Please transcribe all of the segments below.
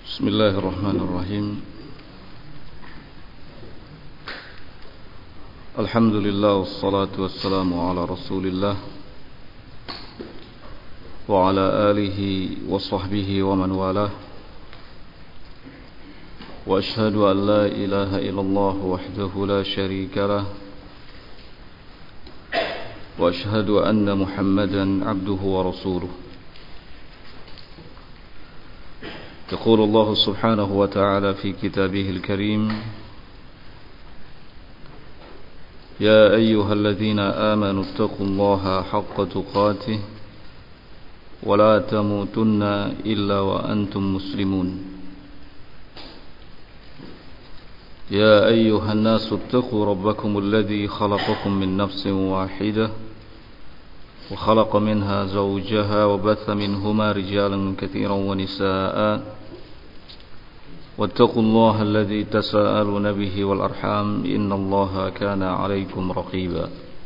بسم الله الرحمن الرحيم. الحمد لله والصلاة والسلام على رسول الله وعلى آله وصحبه ومن والاه، وأشهد أن لا إله إلا الله وحده لا شريك له، وأشهد أن محمدا عبده ورسوله. يقول الله سبحانه وتعالى في كتابه الكريم: يا أيها الذين آمنوا اتقوا الله حق تقاته ولا تموتن إلا وأنتم مسلمون. يا أيها الناس اتقوا ربكم الذي خلقكم من نفس واحدة وخلق منها زوجها وبث منهما رجالا كثيرا ونساء، واتقوا الله الذي تساءلون به والأرحام إن الله كان عليكم رقيبا.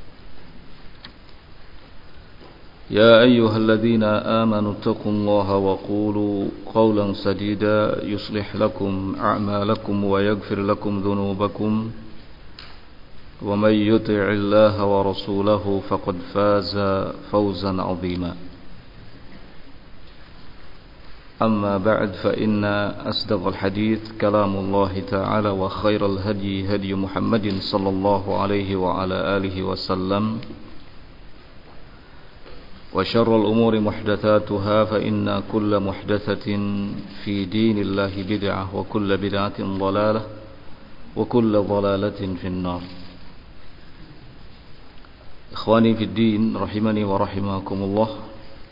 يا أيها الذين آمنوا اتقوا الله وقولوا قولا سديدا يصلح لكم أعمالكم ويغفر لكم ذنوبكم، ومن يطع الله ورسوله فقد فاز فوزا عظيما. أما بعد، فإن أصدق الحديث كلام الله تعالى، وخير الهدي هدي محمد صلى الله عليه وعلى آله وسلم، وشر الأمور محدثاتها، فإن كل محدثة في دين الله بدعة، وكل بدعة ضلالة، وكل ضلالة في النار. Ikhwani fi din, rahimani wa rahimakumullah.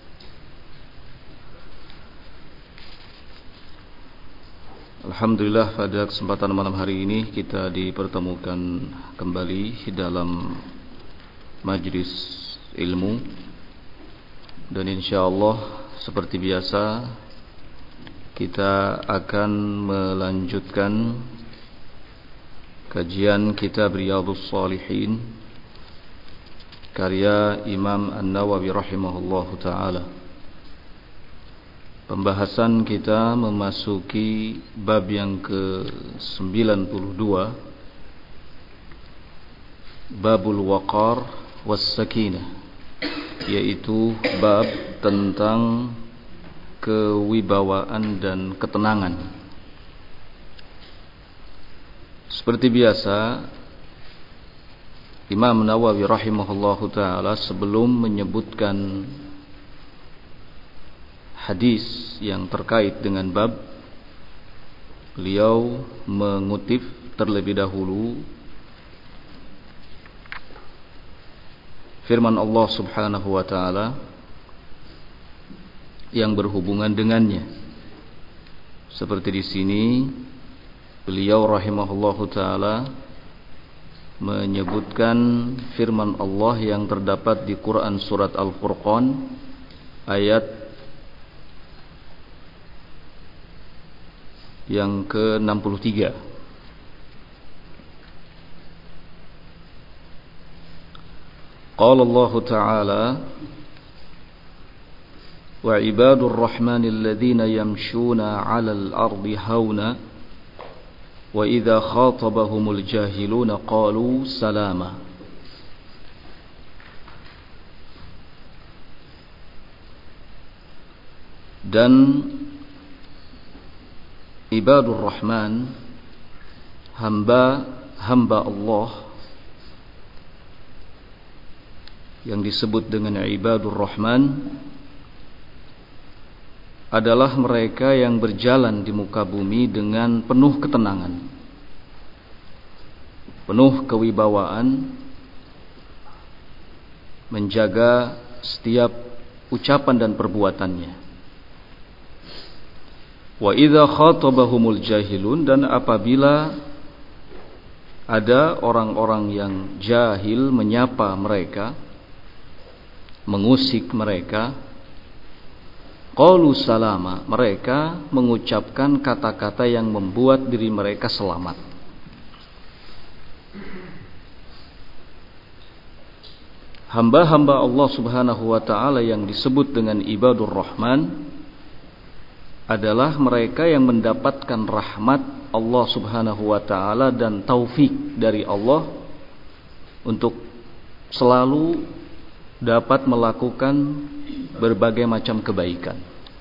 Alhamdulillah, pada kesempatan malam hari ini kita dipertemukan kembali dalam majlis ilmu, dan insyaallah seperti biasa kita akan melanjutkan kajian kitab Riyadhus Shalihin karya Imam An-Nawawi rahimahullahu ta'ala. Pembahasan kita memasuki bab yang ke-92, Babul Waqar was Sakinah, yaitu bab tentang kewibawaan dan ketenangan. Seperti biasa, Imam Nawawi rahimahullahu ta'ala sebelum menyebutkan hadis yang terkait dengan bab, beliau mengutip terlebih dahulu firman Allah subhanahu wa ta'ala yang berhubungan dengannya. Seperti di sini beliau rahimahullahu ta'ala menyebutkan firman Allah yang terdapat di Quran surat Al-Furqan ayat yang ke-63. Qala Allah Ta'ala: wa ibadur rahmanil ladzina yamshuna 'alal ardi hauna wa idza khatabahumul jahiluna qalu salama. Dan ibadur rahman, hamba Allah yang disebut dengan ibadur rahman adalah mereka yang berjalan di muka bumi dengan penuh ketenangan, penuh kewibawaan, menjaga setiap ucapan dan perbuatannya. Wa idza khatabahumul jahilun, dan apabila ada orang-orang yang jahil menyapa mereka, mengusik mereka, qalu salama, mereka mengucapkan kata-kata yang membuat diri mereka selamat. Hamba-hamba Allah subhanahu wa ta'ala yang disebut dengan ibadur rahman adalah mereka yang mendapatkan rahmat Allah Subhanahu wa taala dan taufik dari Allah untuk selalu dapat melakukan berbagai macam kebaikan.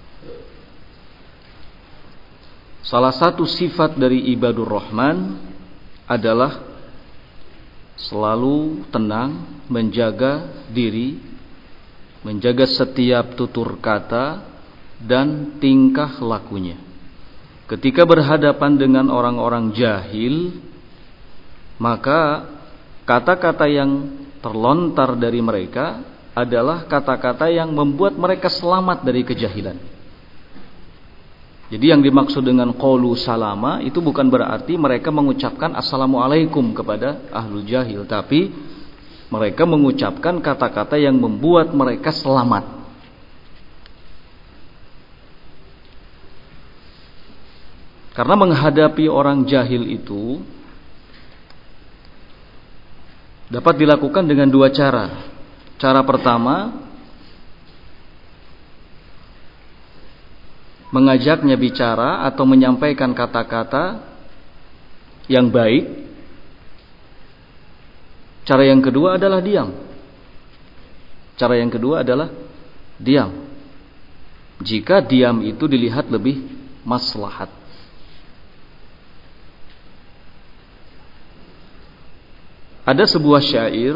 Salah satu sifat dari ibadur rahman adalah selalu tenang, menjaga diri, menjaga setiap tutur kata dan tingkah lakunya. Ketika berhadapan dengan orang-orang jahil, maka kata-kata yang terlontar dari mereka adalah kata-kata yang membuat mereka selamat dari kejahilan. Jadi yang dimaksud dengan qaulu salama itu bukan berarti mereka mengucapkan assalamualaikum kepada ahlul jahil, tapi mereka mengucapkan kata-kata yang membuat mereka selamat. Karena menghadapi orang jahil itu dapat dilakukan dengan dua cara. Cara pertama, mengajaknya bicara atau menyampaikan kata-kata yang baik. Cara yang kedua adalah diam. Cara yang kedua adalah diam. Jika diam itu dilihat lebih maslahat. Ada sebuah syair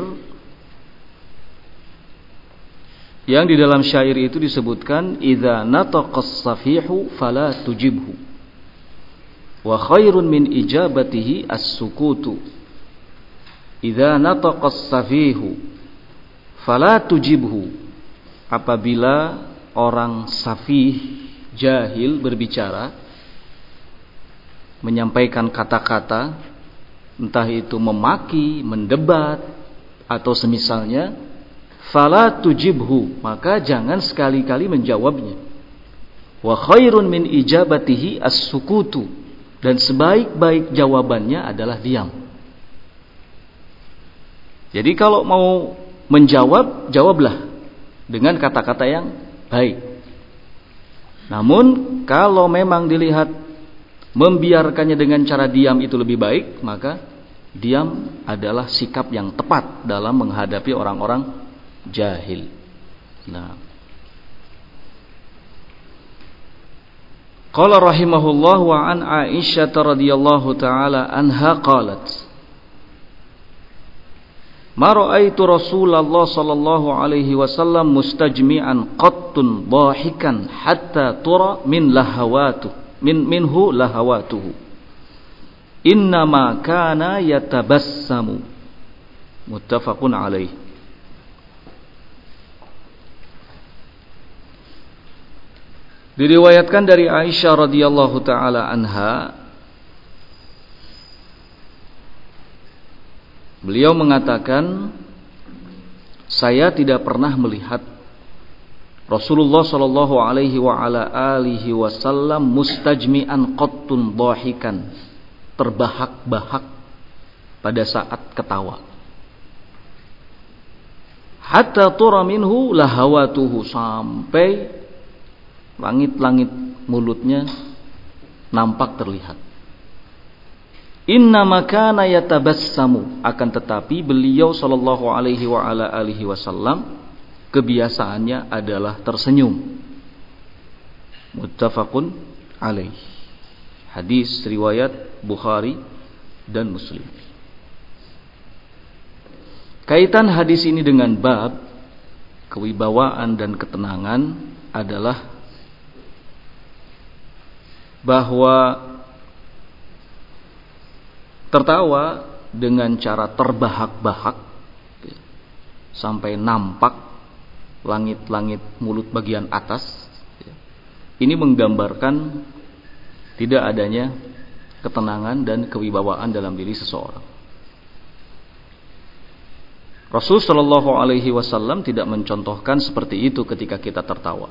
yang di dalam syair itu disebutkan idza nataqas safihu fala tujibhu wa khairun min ijabatihi as-sukutu. Idza nataqas safihu fala tujibhu, apabila orang safih jahil berbicara, menyampaikan kata-kata, entah itu memaki, mendebat atau semisalnya, fala tujibhu, maka jangan sekali-kali menjawabnya. Wa khairun min ijabatihi as-sukutu, dan sebaik-baik jawabannya adalah diam. Jadi kalau mau menjawab, jawablah dengan kata-kata yang baik. Namun kalau memang dilihat membiarkannya dengan cara diam itu lebih baik, maka diam adalah sikap yang tepat dalam menghadapi orang-orang jahil. Nah, qala rahimahullah wa an Aisyah radhiyallahu taala anha qalat ma ra'aitu Rasulullah sallallahu alaihi wasallam mustajmi'an qattun dhahikan hatta tura min lahawatu minhu lahawatuhu innama kana yatabassamu muttafaqun alaih. Diriwayatkan dari Aisyah radhiyallahu taala anha, beliau mengatakan, saya tidak pernah melihat Rasulullah sallallahu alaihi wa ala alihi wasallam mustajmi'an qattun dhahikan, terbahak-bahak pada saat ketawa. Hatta tura minhu lahawatuhu, sampai langit-langit mulutnya nampak terlihat. Inna makana yatabassamu, akan tetapi beliau sallallahu alaihi wa ala alihi wasallam kebiasaannya adalah tersenyum. Muttafaqun alaih. Hadis riwayat Bukhari dan Muslim. Kaitan hadis ini dengan bab kewibawaan dan ketenangan adalah bahwa tertawa dengan cara terbahak-bahak sampai nampak langit-langit mulut bagian atas, ini menggambarkan tidak adanya ketenangan dan kewibawaan dalam diri seseorang. Rasul sallallahu alaihi wasallam tidak mencontohkan seperti itu ketika kita tertawa.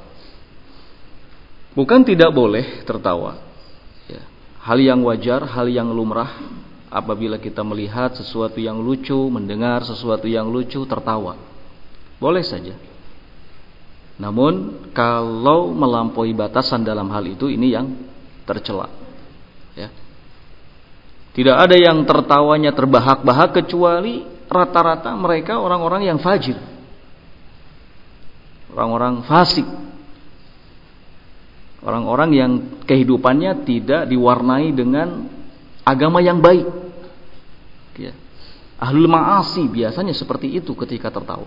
Bukan tidak boleh tertawa, ya, hal yang wajar, hal yang lumrah. Apabila kita melihat sesuatu yang lucu, mendengar sesuatu yang lucu, tertawa, boleh saja. Namun kalau melampaui batasan dalam hal itu, ini yang tercela. Ya. Tidak ada yang tertawanya terbahak-bahak kecuali rata-rata mereka orang-orang yang fajir, orang-orang fasik, orang-orang yang kehidupannya tidak diwarnai dengan agama yang baik. Ya. Ahlul ma'asi biasanya seperti itu ketika tertawa.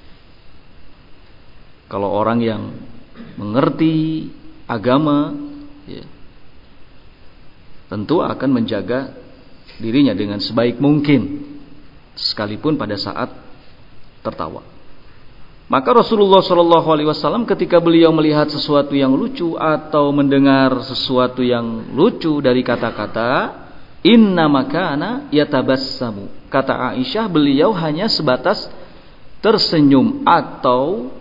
Kalau orang yang mengerti agama, ya, tentu akan menjaga dirinya dengan sebaik mungkin, sekalipun pada saat tertawa. Maka Rasulullah SAW ketika beliau melihat sesuatu yang lucu atau mendengar sesuatu yang lucu dari kata-kata inna makana yatabassamu, kata Aisyah, beliau hanya sebatas tersenyum, atau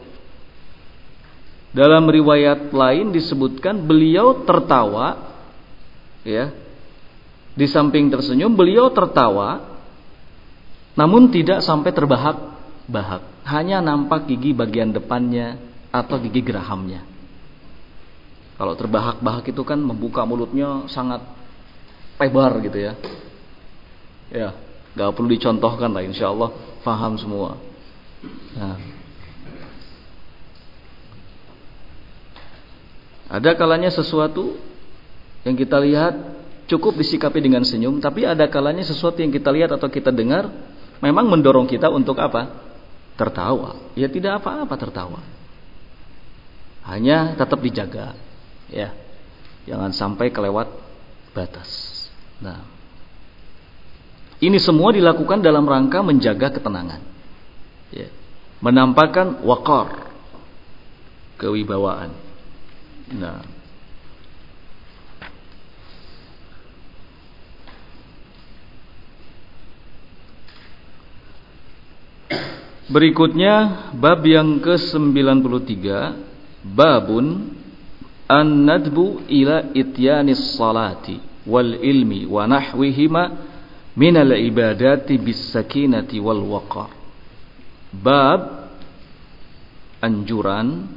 dalam riwayat lain disebutkan beliau tertawa, ya. Di samping tersenyum beliau tertawa, namun tidak sampai terbahak-bahak, hanya nampak gigi bagian depannya atau gigi gerahamnya. Kalau terbahak-bahak itu kan membuka mulutnya sangat lebar gitu ya. Ya, gak perlu dicontohkan lah, insya Allah paham semua. Nah, ada kalanya sesuatu yang kita lihat cukup disikapi dengan senyum, tapi ada kalanya sesuatu yang kita lihat atau kita dengar memang mendorong kita untuk apa? Tertawa. Ya tidak apa-apa tertawa. Hanya tetap dijaga, ya. Jangan sampai kelewat batas. Nah, ini semua dilakukan dalam rangka menjaga ketenangan, ya. Menampakkan waqar, kewibawaan. Nah, berikutnya bab yang ke-93, babun an-nadbu ila ityanis salati wal ilmi wa nahwihima minal ibadati bis sakinati wal waqar. Bab anjuran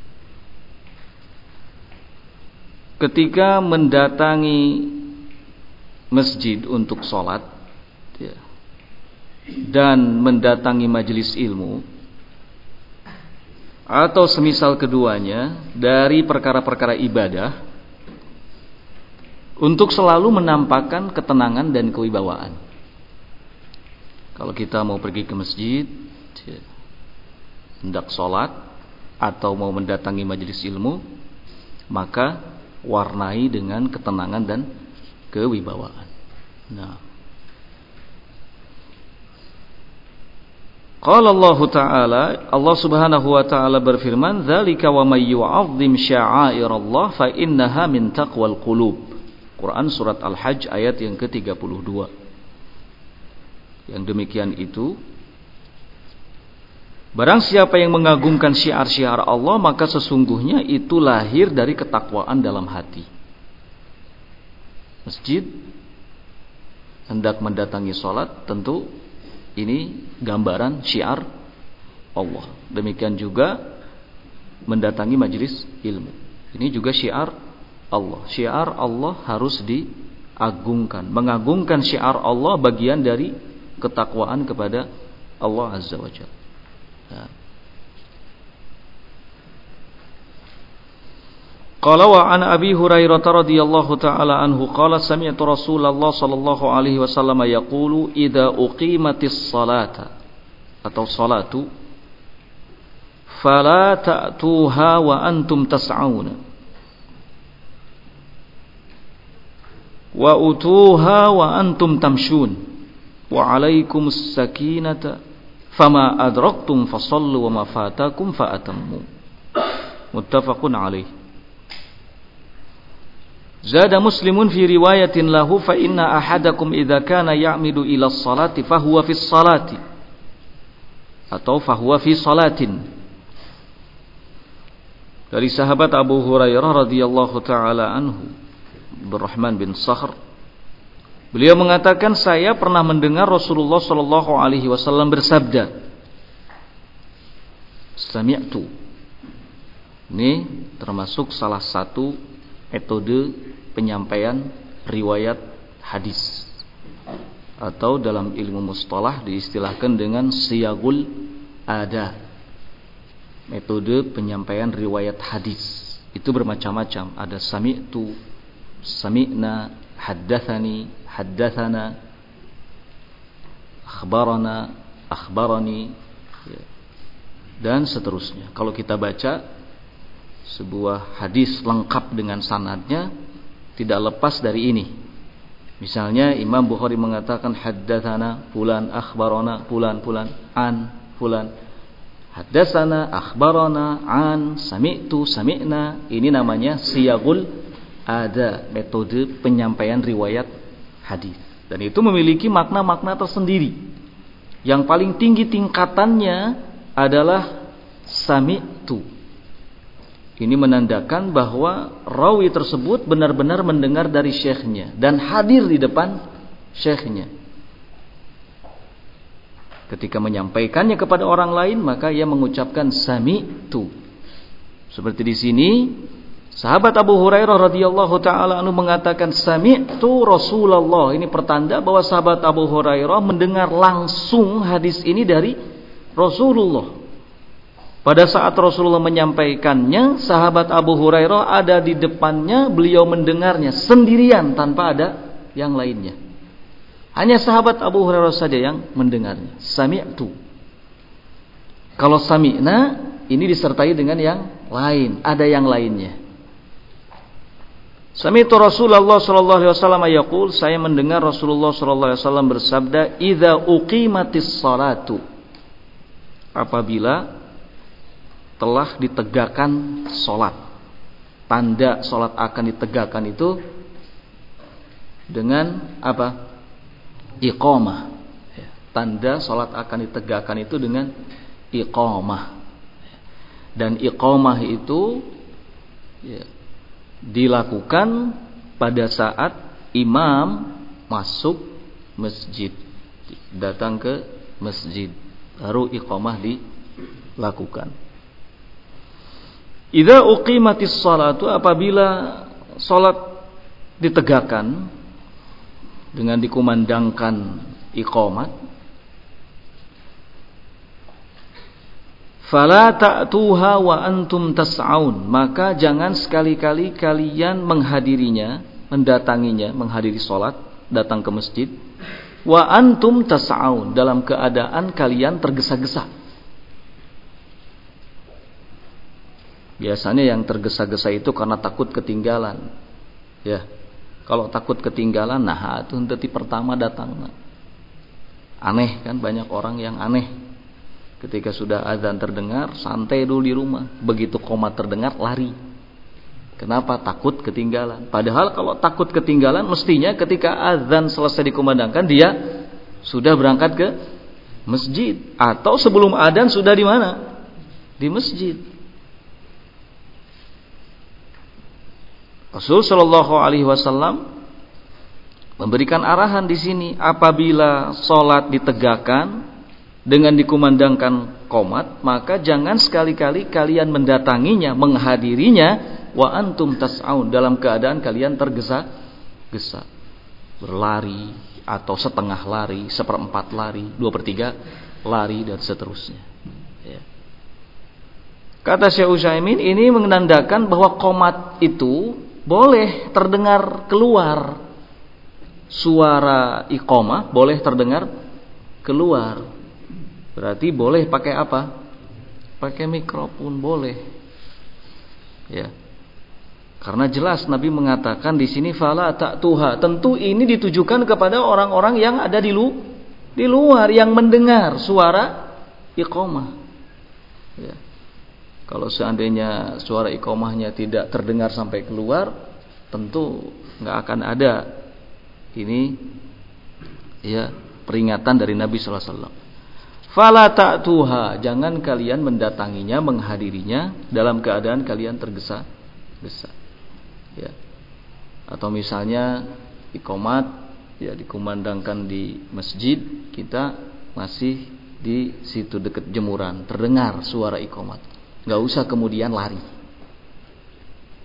ketika mendatangi masjid untuk sholat, ya, dan mendatangi majelis ilmu atau semisal keduanya dari perkara-perkara ibadah, untuk selalu menampakkan ketenangan dan kewibawaan. Kalau kita mau pergi ke masjid, ya, hendak sholat atau mau mendatangi majelis ilmu, maka warnai dengan ketenangan dan kewibawaan. Nah, qala Allah Ta'ala, Allah Subhanahu wa taala berfirman, "Dzalika wa may yu'azzim sya'airallah fa innaha min taqwal qulub." Quran surat Al-Hajj ayat yang ke-32. Yang demikian itu, barang siapa yang mengagungkan syiar-syiar Allah, maka sesungguhnya itu lahir dari ketakwaan dalam hati. Masjid, hendak mendatangi sholat, tentu ini gambaran syiar Allah. Demikian juga mendatangi majelis ilmu, ini juga syiar Allah. Syiar Allah harus diagungkan. Mengagungkan syiar Allah bagian dari ketakwaan kepada Allah Azza wa Jalla. Qala wa an Abi Hurairah radhiyallahu taala anhu qala sami'tu Rasulullah sallallahu alaihi wasallam yaqulu idza uqimatis salata atau salatu fala ta'tuha wa antum tas'auna wa utuha wa antum tamshun wa alaikumus sakinata fama adraktum fasallu wa ma fatakum fa'atammu. Muttafaqun alaih. Zada Muslimun fi riwayatin lahu fa inna ahadakum idza kana ya'midu ila as-salati fahuwa fi as-salati atau fahuwa fi salatin. Dari sahabat Abu Hurairah radhiyallahu taala anhu, Abdurrahman bin Sakhr, beliau mengatakan, saya pernah mendengar Rasulullah sallallahu alaihi wasallam bersabda, sami'tu, Ini termasuk salah satu metode penyampaian riwayat hadis, atau dalam ilmu mustalah diistilahkan dengan siyagul ada. Metode penyampaian riwayat hadis itu bermacam-macam. Ada sami'tu, sami'na, haddatsani, haddatsana, akhbarana, akhbarani, dan seterusnya. Kalau kita baca sebuah hadis lengkap dengan sanadnya, tidak lepas dari ini. Misalnya Imam Bukhari mengatakan haddatsana fulan, akhbarana fulan, an fulan, haddatsana, akhbarana, an, sami'tu, sami'na. Ini namanya siyagul ada, metode penyampaian riwayat hadis. Dan itu memiliki makna-makna tersendiri. Yang paling tinggi tingkatannya adalah sami'tu. Ini menandakan bahwa rawi tersebut benar-benar mendengar dari syekhnya dan hadir di depan syekhnya. Ketika menyampaikannya kepada orang lain, maka ia mengucapkan sami'tu. Seperti di sini, sahabat Abu Hurairah radhiyallahu taala anhu mengatakan sami'tu Rasulullah. Ini pertanda bahwa sahabat Abu Hurairah mendengar langsung hadis ini dari Rasulullah. Pada saat Rasulullah menyampaikannya, sahabat Abu Hurairah ada di depannya, beliau mendengarnya sendirian tanpa ada yang lainnya. Hanya sahabat Abu Hurairah saja yang mendengarnya. Sami'tu. Kalau sami'na, ini disertai dengan yang lain, ada yang lainnya. Sami'tu Rasulullah sallallahu alaihi wasallam yaqul, saya mendengar Rasulullah sallallahu alaihi wasallam bersabda, "Idza uqimatis shalatu." Apabila telah ditegakkan salat. Tanda salat akan ditegakkan itu dengan apa? Iqamah. Tanda salat akan ditegakkan itu dengan iqamah. Dan iqamah itu dilakukan pada saat imam masuk masjid, datang ke masjid, baru iqamah dilakukan. Idza uqimatis shalatu, apabila salat ditegakkan dengan dikumandangkan iqamat, fala ta'tuha wa antum tas'aun, maka jangan sekali-kali kalian menghadirinya, mendatanginya, menghadiri salat, datang ke masjid, wa antum tas'aun, dalam keadaan kalian tergesa-gesa. Biasanya yang tergesa-gesa itu karena takut ketinggalan. Ya. Kalau takut ketinggalan, nah itu henti pertama datang. Aneh kan, banyak orang yang aneh. Ketika sudah azan terdengar, santai dulu di rumah. Begitu qomat terdengar, lari. Kenapa? Takut ketinggalan. Padahal kalau takut ketinggalan, mestinya ketika azan selesai dikumandangkan, dia sudah berangkat ke masjid. Atau sebelum adzan sudah di mana? Di masjid. Rasul Shallallahu Alaihi Wasallam memberikan arahan di sini, apabila sholat ditegakkan dengan dikumandangkan qomat, maka jangan sekali-kali kalian mendatanginya, menghadirinya, wa antum tas'aun, dalam keadaan kalian tergesa-gesa, berlari atau setengah lari, seperempat lari, 2/3 lari, dan seterusnya. Ya. Kata Syekh Utsaimin, ini menandakan bahwa qomat itu boleh terdengar keluar, suara iqamah boleh terdengar keluar. Berarti boleh pakai apa? Pakai mikrofon boleh. Ya. Karena jelas Nabi mengatakan di sini fala ta'tuha. Tentu ini ditujukan kepada orang-orang yang ada di luar, yang mendengar suara iqamah. Ya. Kalau seandainya suara iqamahnya tidak terdengar sampai keluar, tentu nggak akan ada ini ya peringatan dari Nabi sallallahu alaihi wasallam. Fala ta'tuha, jangan kalian mendatanginya, menghadirinya dalam keadaan kalian tergesa-gesa. Ya. Atau misalnya iqamat ya dikumandangkan di masjid, kita masih di situ dekat jemuran, terdengar suara iqamat. Gak usah kemudian lari.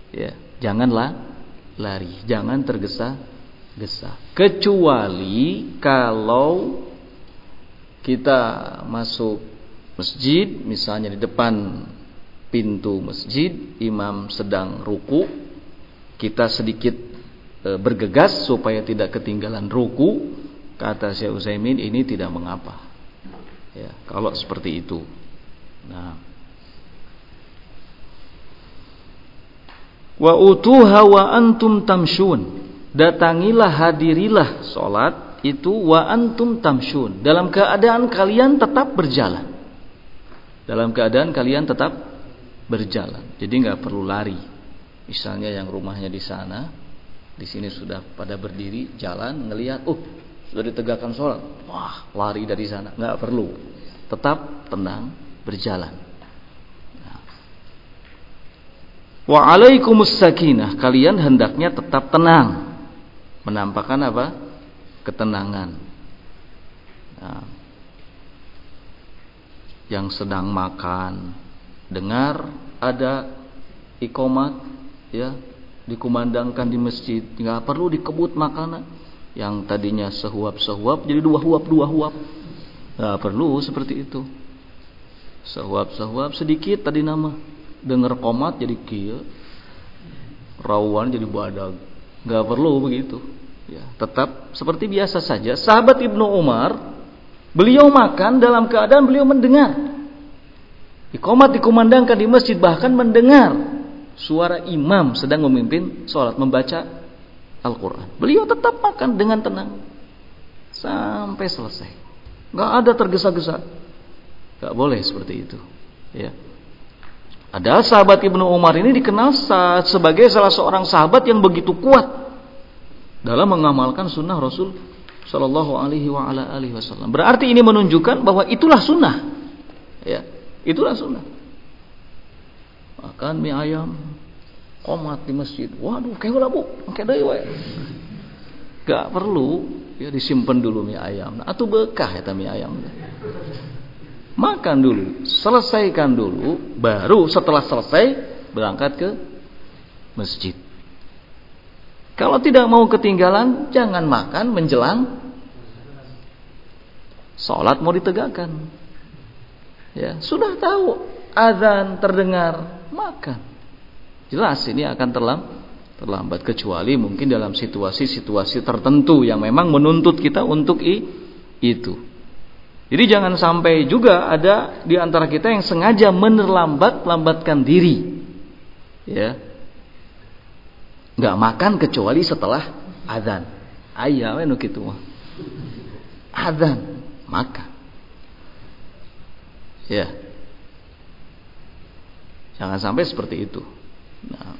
Ya, janganlah lari, jangan tergesa-gesa. Kecuali kalau kita masuk masjid, misalnya di depan pintu masjid, imam sedang ruku, kita sedikit bergegas supaya tidak ketinggalan ruku, kata Syekh Utsaimin, ini tidak mengapa. Ya, kalau seperti itu. Nah, wa utuha wa antum tamshun, datangilah, hadirilah salat itu wa antum tamshun, dalam keadaan kalian tetap berjalan. Dalam keadaan kalian tetap berjalan. Jadi enggak perlu lari. Misalnya yang rumahnya di sana, di sini sudah pada berdiri, jalan ngelihat, sudah ditegakkan salat. Wah, lari dari sana. Enggak perlu. Tetap tenang berjalan. Wa alaikumus sakinah, kalian hendaknya tetap tenang. Menampakkan apa? Ketenangan. Nah, yang sedang makan, dengar ada iqomat, ya, dikumandangkan di masjid, nggak perlu dikebut makanan. Yang tadinya sehuap-sehuap jadi dua huap. Nggak perlu seperti itu. Sehuap-sehuap sedikit tadi nama, dengar qomat jadi kieu, rawan jadi badag. Nggak perlu begitu. Ya, tetap seperti biasa saja. Sahabat Ibnu Umar, beliau makan dalam keadaan beliau mendengar. Iqomat dikumandangkan di masjid, bahkan mendengar suara imam sedang memimpin sholat, membaca Al-Quran. Beliau tetap makan dengan tenang sampai selesai. Gak ada tergesa-gesa. Gak boleh seperti itu. Ya. Ada sahabat Ibnu Umar ini dikenal sebagai salah seorang sahabat yang begitu kuat dalam mengamalkan sunnah Rasul Sallallahu alaihi wasallam. Berarti ini menunjukkan bahwa itulah sunnah. Ya, itulah sunnah. Makan mie ayam, qomat di masjid. Waduh, kayak ulah bu, kayak deui we. Gak perlu ya disimpan dulu mie ayam. Atuh bekah eta mie ayam. Makan dulu, selesaikan dulu, baru setelah selesai berangkat ke masjid. Kalau tidak mau ketinggalan, jangan makan menjelang sholat mau ditegakkan. Ya, sudah tahu azan terdengar, makan. Jelas ini akan terlambat, kecuali mungkin dalam situasi-situasi tertentu yang memang menuntut kita untuk itu. Jadi jangan sampai juga ada di antara kita yang sengaja menerlambatkan diri. Ya. Enggak makan kecuali setelah azan. Aya we nu kitu mah. Azan, makan. Ya. Jangan sampai seperti itu. Nah,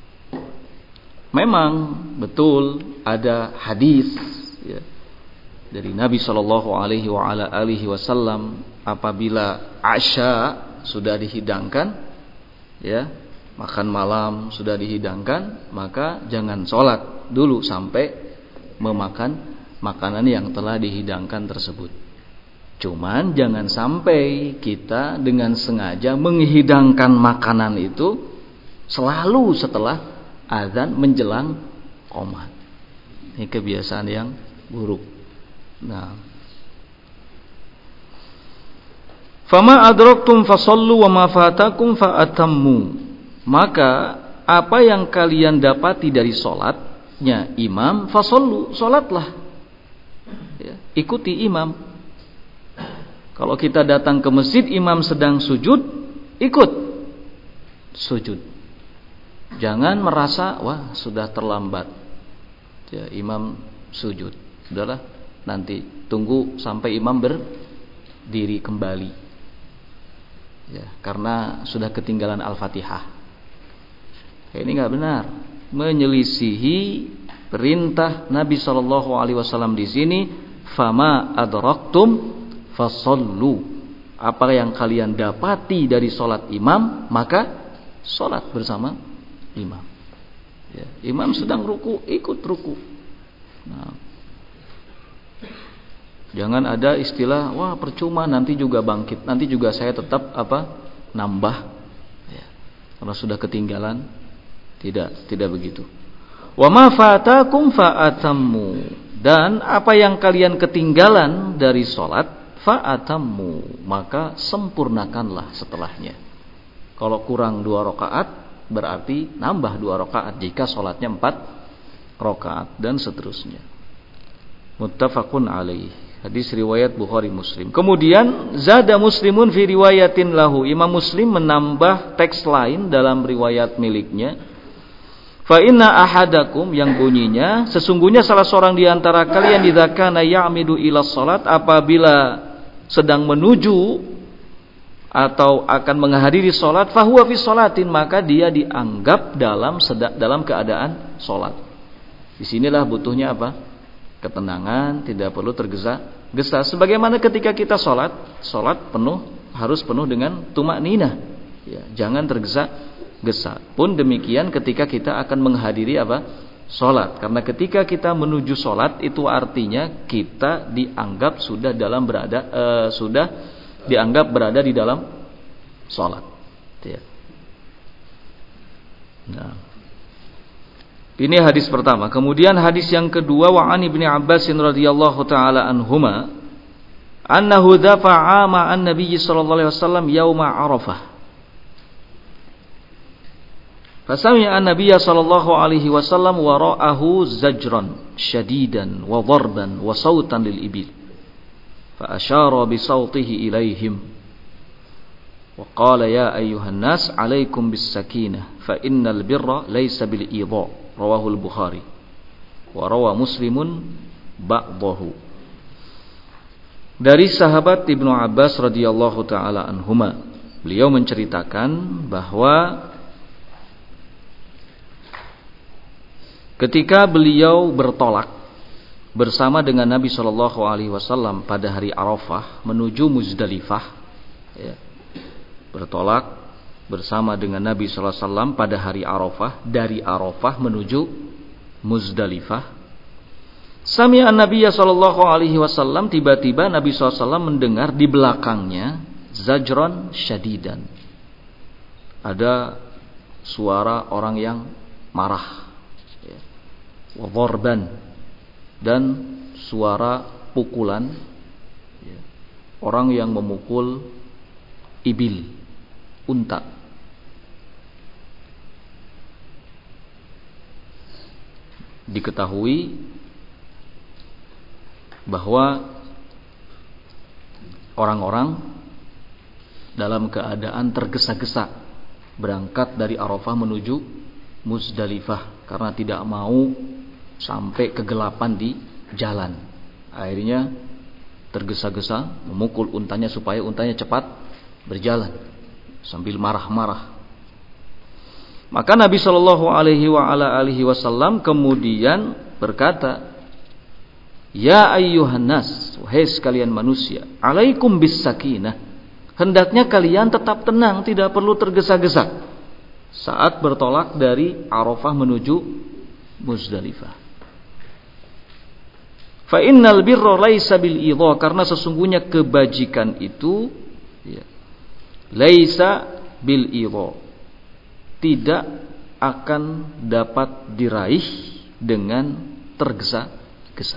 memang betul ada hadis ya, dari Nabi Shallallahu alaihi wasallam, apabila Asya sudah dihidangkan, ya, makan malam sudah dihidangkan, maka jangan sholat dulu sampai memakan makanan yang telah dihidangkan tersebut. Cuman jangan sampai kita dengan sengaja menghidangkan makanan itu selalu setelah azan menjelang qomat. Ini kebiasaan yang buruk. Nah, fama adraktum fasallu wa ma fatakum faatammu. Maka apa yang kalian dapati dari salatnya imam, fasallu, salatlah. Ya, ikuti imam. Kalau kita datang ke masjid, imam sedang sujud, ikut sujud. Jangan merasa wah sudah terlambat. Ya, imam sujud. Sudahlah, nanti tunggu sampai imam berdiri kembali. Ya, karena sudah ketinggalan Al-Fatihah. Ini enggak benar. Menyelisihi perintah Nabi sallallahu alaihi wasallam di sini, fama adraktum fasallu. Apa yang kalian dapati dari salat imam, maka salat bersama imam. Ya, imam sedang ruku, ikut ruku. Nah, jangan ada istilah wah percuma nanti juga bangkit, nanti juga saya tetap nambah. Ya, karena sudah ketinggalan. Tidak begitu. Wa ma fatakum fa'atammu, dan apa yang kalian ketinggalan dari salat fa'atammu, maka sempurnakanlah setelahnya. Kalau kurang 2 rakaat berarti nambah 2 rakaat jika salatnya 4 rakaat dan seterusnya. Muttafaqun alaih. Hadis riwayat Bukhari Muslim. Kemudian zada Muslimun fi riwayatin lahu. Imam Muslim menambah teks lain dalam riwayat miliknya. Fa inna ahadakum, yang bunyinya sesungguhnya salah seorang di antara kalian idza kana ya'midu ila salat, apabila sedang menuju atau akan menghadiri salat, fahuwa fi salatin, maka dia dianggap dalam keadaan salat. Disinilah butuhnya apa? Ketenangan, tidak perlu tergesa-gesa. Sebagaimana ketika kita salat harus penuh dengan tumakninah. Ya, jangan tergesa-gesa. Pun demikian ketika kita akan menghadiri apa? Salat. Karena ketika kita menuju salat itu artinya kita dianggap sudah dianggap berada di dalam salat. Ya. Nah, ini hadis pertama. Kemudian hadis yang kedua, wa an Ibnu Abbas radhiyallahu taala anhuma annahu dafa'a ma'an Nabi sallallahu alaihi wasallam yauma Arafah. Fasami'a an-nabiy sallallahu alaihi wasallam wa ra'ahu zajran shadidan wa darban wa sautan lil ibil. Fa asyara bi sautihi ilaihim. Wa qala ya ayyuhan nas 'alaikum bis sakinah fa innal birra laysa bil idha. Rawahul Bukhari wa rawa Muslimun ba'dahu. Dari sahabat Ibnu Abbas radhiyallahu taala anhuma, beliau menceritakan bahwa ketika beliau bertolak bersama dengan Nabi sallallahu alaihi wasallam pada hari Arafah menuju Muzdalifah, ya, bertolak bersama dengan Nabi sallallahu alaihi wasallam pada hari Arafah, dari Arafah menuju Muzdalifah. Sami'an Nabiy sallallahu alaihi wasallam, tiba-tiba Nabi sallallahu alaihi wasallam mendengar di belakangnya zajran syadidan. Ada suara orang yang marah. Ya. Wa dharban, dan suara pukulan, ya, orang yang memukul ibil, unta. Diketahui bahwa orang-orang dalam keadaan tergesa-gesa berangkat dari Arafah menuju Muzdalifah karena tidak mau sampai kegelapan di jalan. Akhirnya tergesa-gesa memukul untanya supaya untanya cepat berjalan sambil marah-marah. Maka Nabi Shallallahu Alaihi Wasallam kemudian berkata, Ya ayyuhan nas, wahai sekalian manusia, alaikum bis sakinah, hendaknya kalian tetap tenang, tidak perlu tergesa-gesa saat bertolak dari Arafah menuju Muzdalifah. Fa innal birra laisa bil idha, karena sesungguhnya kebajikan itu, ya, laisa bil idha, tidak akan dapat diraih dengan tergesa-gesa.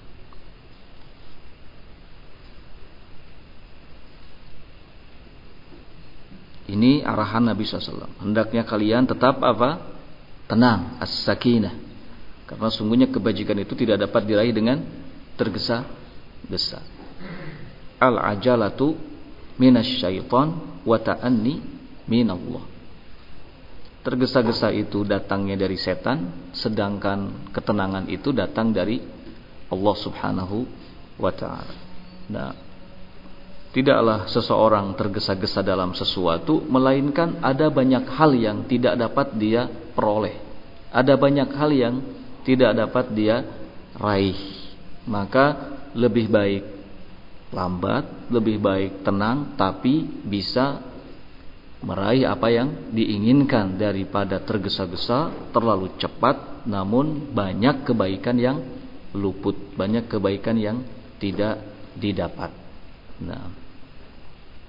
Ini arahan Nabi SAW. Hendaknya kalian tetap apa? Tenang, as-sakinah. Karena sungguhnya kebajikan itu tidak dapat diraih dengan tergesa-gesa. Al-ajalatu minasyaitan wa ta'anni minallah. Tergesa-gesa itu datangnya dari setan, sedangkan ketenangan itu datang dari Allah Subhanahu wa ta'ala. Nah, tidaklah seseorang tergesa-gesa dalam sesuatu, melainkan ada banyak hal yang tidak dapat dia peroleh. Ada banyak hal yang tidak dapat dia raih. Maka lebih baik lambat, lebih baik tenang, tapi bisa meraih apa yang diinginkan daripada tergesa-gesa, terlalu cepat, namun banyak kebaikan yang luput, banyak kebaikan yang tidak didapat. Nah,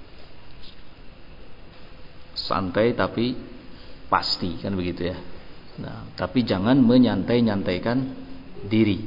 santai tapi pasti, kan begitu ya. Nah, tapi jangan menyantai-nyantaikan diri.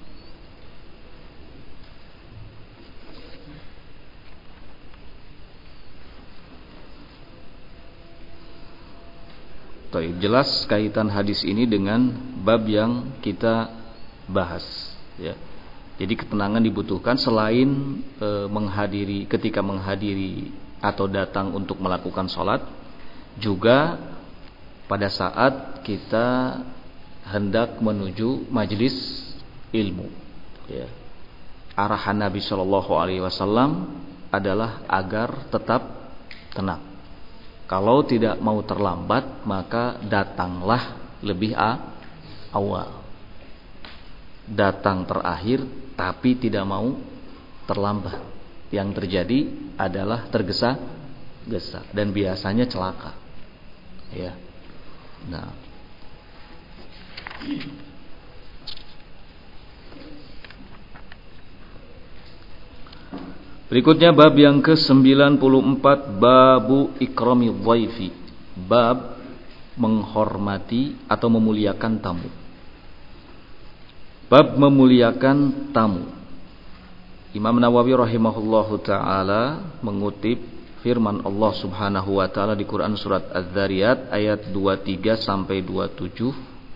Jelas kaitan hadis ini dengan bab yang kita bahas, ya. Jadi ketenangan dibutuhkan selain ketika menghadiri atau datang untuk melakukan sholat, juga pada saat kita hendak menuju majelis ilmu, ya. Arahan Nabi Shallallahu Alaihi Wasallam adalah agar tetap tenang. Kalau tidak mau terlambat, maka datanglah lebih awal. Datang terakhir, tapi tidak mau terlambat. Yang terjadi adalah tergesa-gesa dan biasanya celaka. Ya. Nah. Berikutnya bab yang ke-94, babu ikrami dhaifi, bab menghormati atau memuliakan tamu. Bab memuliakan tamu. Imam Nawawi rahimahullahu taala mengutip firman Allah Subhanahu wa taala di Quran surat Az-Zariyat ayat 23 sampai 27.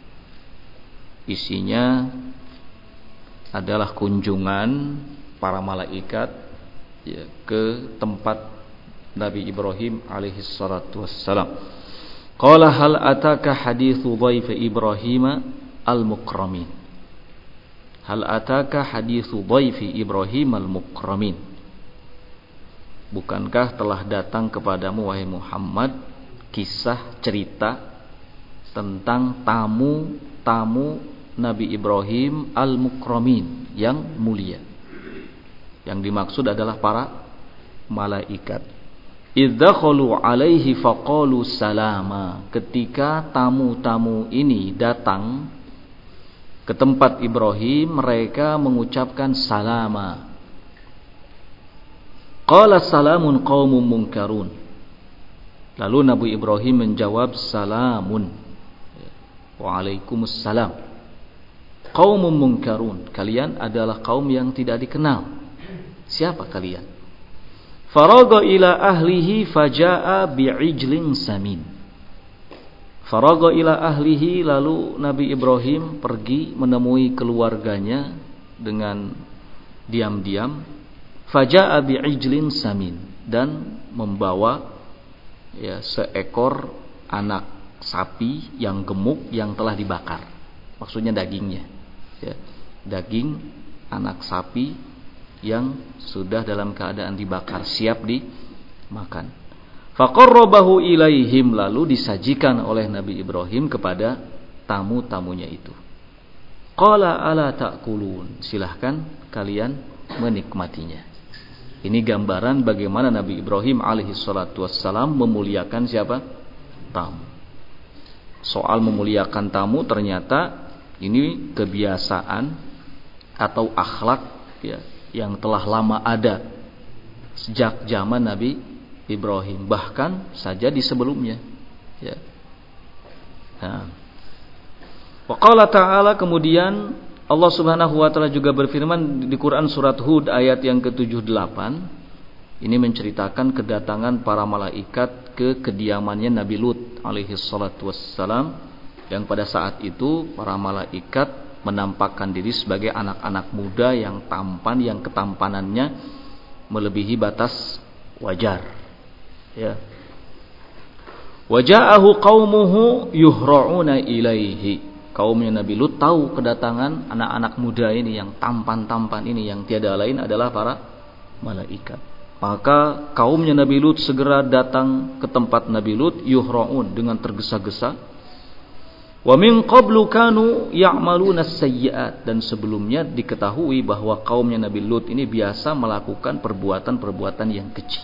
Isinya adalah kunjungan para malaikat, ya, ke tempat Nabi Ibrahim alaihi salatu wassalam. Qala hal ataka hadithu dhaifi Ibrahim al-mukramin. Hal ataka hadithu dhaifi Ibrahim al-mukramin. Bukankah telah datang kepadamu wahai Muhammad kisah cerita tentang tamu-tamu Nabi Ibrahim al-mukramin, yang mulia. Yang dimaksud adalah para malaikat. Idzakhalu alaihi faqalu salama. Ketika tamu-tamu ini datang ke tempat Ibrahim, mereka mengucapkan salama. Qala salamun qaumun munkarun. Lalu Nabi Ibrahim menjawab salamun. Waalaikumsalam. Qaumun munkarun. Kalian adalah kaum yang tidak dikenal. Siapa kalian? Faraga ila ahlihi faja'a bi'ijlin samin. Faraga ila ahlihi, lalu Nabi Ibrahim pergi menemui keluarganya dengan diam-diam. Faja'a bi'ijlin samin, dan membawa, ya, seekor anak sapi yang gemuk yang telah dibakar. Maksudnya dagingnya, ya, daging anak sapi yang sudah dalam keadaan dibakar, siap dimakan. Faqarrabahu ilaihim, lalu disajikan oleh Nabi Ibrahim kepada tamu-tamunya itu. Qala ala ta'kulun, silahkan kalian menikmatinya. Ini gambaran bagaimana Nabi Ibrahim alaihi salatu wassalam memuliakan siapa? Tamu. Soal memuliakan tamu ternyata ini kebiasaan atau akhlak, ya, yang telah lama ada sejak zaman Nabi Ibrahim, bahkan saja di sebelumnya, ya. Nah. Wa qala ta'ala, kemudian Allah Subhanahu wa taala juga berfirman di Quran surat Hud ayat yang ke-78. Ini menceritakan kedatangan para malaikat ke kediamannya Nabi Lut alaihi salatu wassalam, yang pada saat itu para malaikat menampakkan diri sebagai anak-anak muda yang tampan, yang ketampanannya melebihi batas wajar, ya. Waja'ahu qaumuhu yuhra'una ilaihi. Kaumnya Nabi Lut tahu kedatangan anak-anak muda ini yang tampan-tampan ini, yang tiada lain adalah para malaikat. Maka kaumnya Nabi Lut segera datang ke tempat Nabi Lut, yuhra'un, dengan tergesa-gesa. Wa min qablu kanu ya'maluna sayyi'at, dan sebelumnya diketahui bahwa kaumnya Nabi Lut ini biasa melakukan perbuatan-perbuatan yang keji.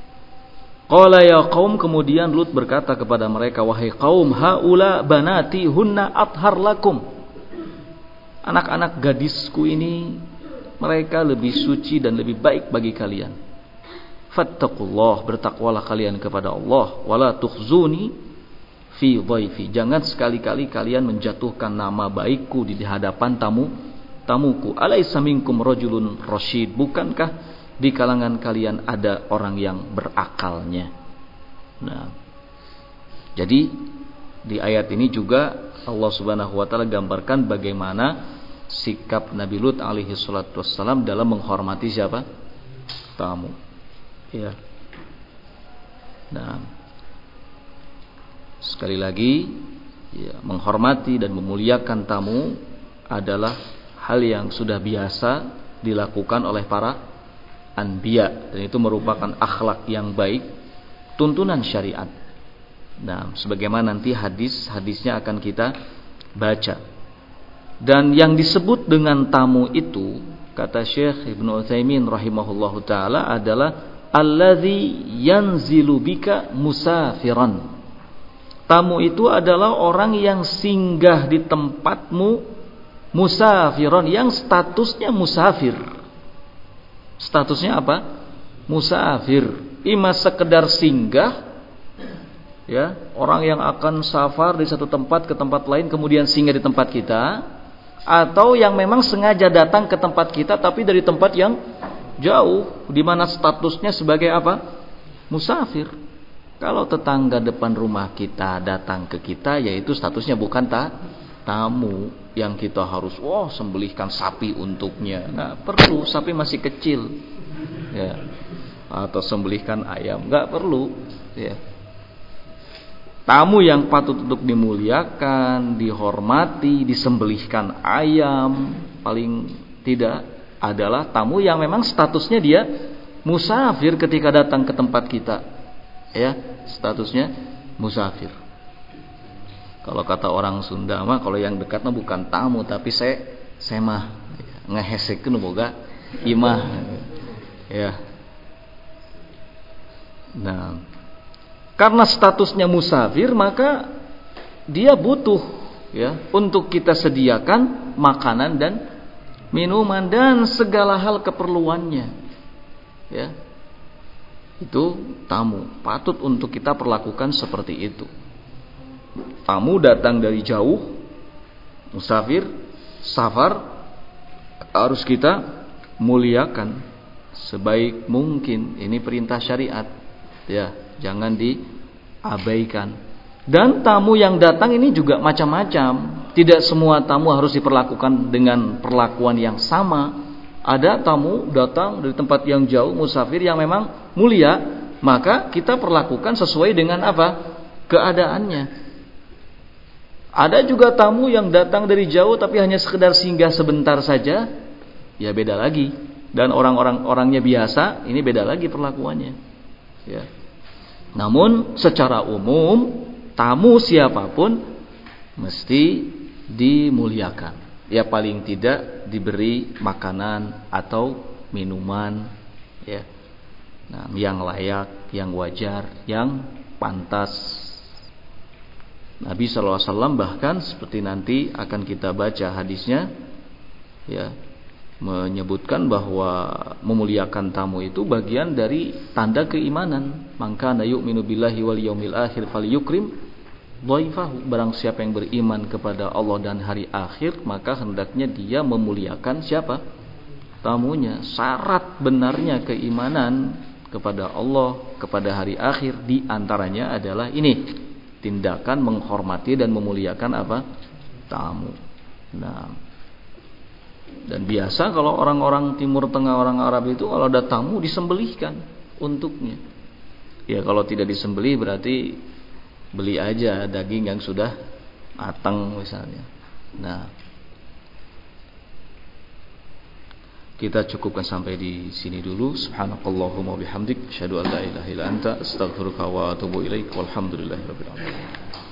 Qala ya qaum, kemudian Lut berkata kepada mereka, wahai kaum, haula banati hunna athhar lakum. Anak-anak gadisku ini, mereka lebih suci dan lebih baik bagi kalian. Fattaqullah, bertakwalah kalian kepada Allah, wala tukhzuni fi dhaifi. Jangan sekali-kali kalian menjatuhkan nama baikku di hadapan tamuku. Alaisa minkum rajulun rasyid. Bukankah di kalangan kalian ada orang yang berakalnya? Nah, jadi di ayat ini juga Allah Subhanahu wa taala gambarkan bagaimana sikap Nabi Lut alaihi salatu wassalam dalam menghormati siapa? Tamu. Ya. Nah, sekali lagi, ya, menghormati dan memuliakan tamu adalah hal yang sudah biasa dilakukan oleh para anbiya, dan itu merupakan akhlak yang baik, tuntunan syariat. Nah, sebagaimana nanti hadisnya akan kita baca. Dan yang disebut dengan tamu itu, kata Syekh Ibnu Utsaimin rahimahullahu taala, adalah alladzi yanzilu bika musafiran. Tamu itu adalah orang yang singgah di tempatmu, musafiran, yang statusnya musafir. Statusnya apa? Musafir. Ima sekedar singgah, ya, orang yang akan safar dari satu tempat ke tempat lain kemudian singgah di tempat kita, atau yang memang sengaja datang ke tempat kita tapi dari tempat yang jauh, di mana statusnya sebagai apa? Musafir. Kalau tetangga depan rumah kita datang ke kita, yaitu statusnya bukan tamu yang kita harus sembelihkan sapi untuknya. Nggak perlu, sapi masih kecil, ya. Atau sembelihkan ayam, nggak perlu, ya. Tamu yang patut untuk dimuliakan, dihormati, disembelihkan ayam, paling tidak adalah tamu yang memang statusnya dia musafir ketika datang ke tempat kita, ya, statusnya musafir. Kalau kata orang Sunda mah, kalau yang dekat mah bukan tamu tapi saya mah ngehesekeun boga imah, ya. Nah, karena statusnya musafir, maka dia butuh, ya, untuk kita sediakan makanan dan minuman dan segala hal keperluannya, ya. Itu tamu, patut untuk kita perlakukan seperti itu. Tamu datang dari jauh, musafir, safar, harus kita muliakan sebaik mungkin. Ini perintah syariat, ya, jangan diabaikan. Dan tamu yang datang ini juga macam-macam. Tidak semua tamu harus diperlakukan dengan perlakuan yang sama. Ada tamu datang dari tempat yang jauh, musafir yang memang mulia, maka kita perlakukan sesuai dengan apa? Keadaannya. Ada juga tamu yang datang dari jauh tapi hanya sekedar singgah sebentar saja, ya beda lagi. Dan orangnya biasa, ini beda lagi perlakuannya, ya. Namun secara umum tamu siapapun mesti dimuliakan, ya, paling tidak diberi makanan atau minuman, ya, nah, yang layak, yang wajar, yang pantas. Nabi SAW bahkan seperti nanti akan kita baca hadisnya, ya, menyebutkan bahwa memuliakan tamu itu bagian dari tanda keimanan. Maka na yu'minu billahi wal yaumil akhir falyukrim dhaifahu. Barang siapa yang beriman kepada Allah dan hari akhir, maka hendaknya dia memuliakan siapa? Tamunya. Syarat benarnya keimanan kepada Allah, kepada hari akhir, di antaranya adalah ini, tindakan menghormati dan memuliakan apa? Tamu. Nah, dan biasa kalau orang-orang Timur Tengah, orang Arab itu kalau ada tamu disembelihkan untuknya. Ya, kalau tidak disembelih berarti beli aja daging yang sudah matang misalnya. Nah, kita cukupkan sampai di sini dulu. Subhanakallahumma bihamdik, asyhadu an la ilaha illa anta, astaghfiruka wa atubu ilaik. Walhamdulillahirabbil alamin.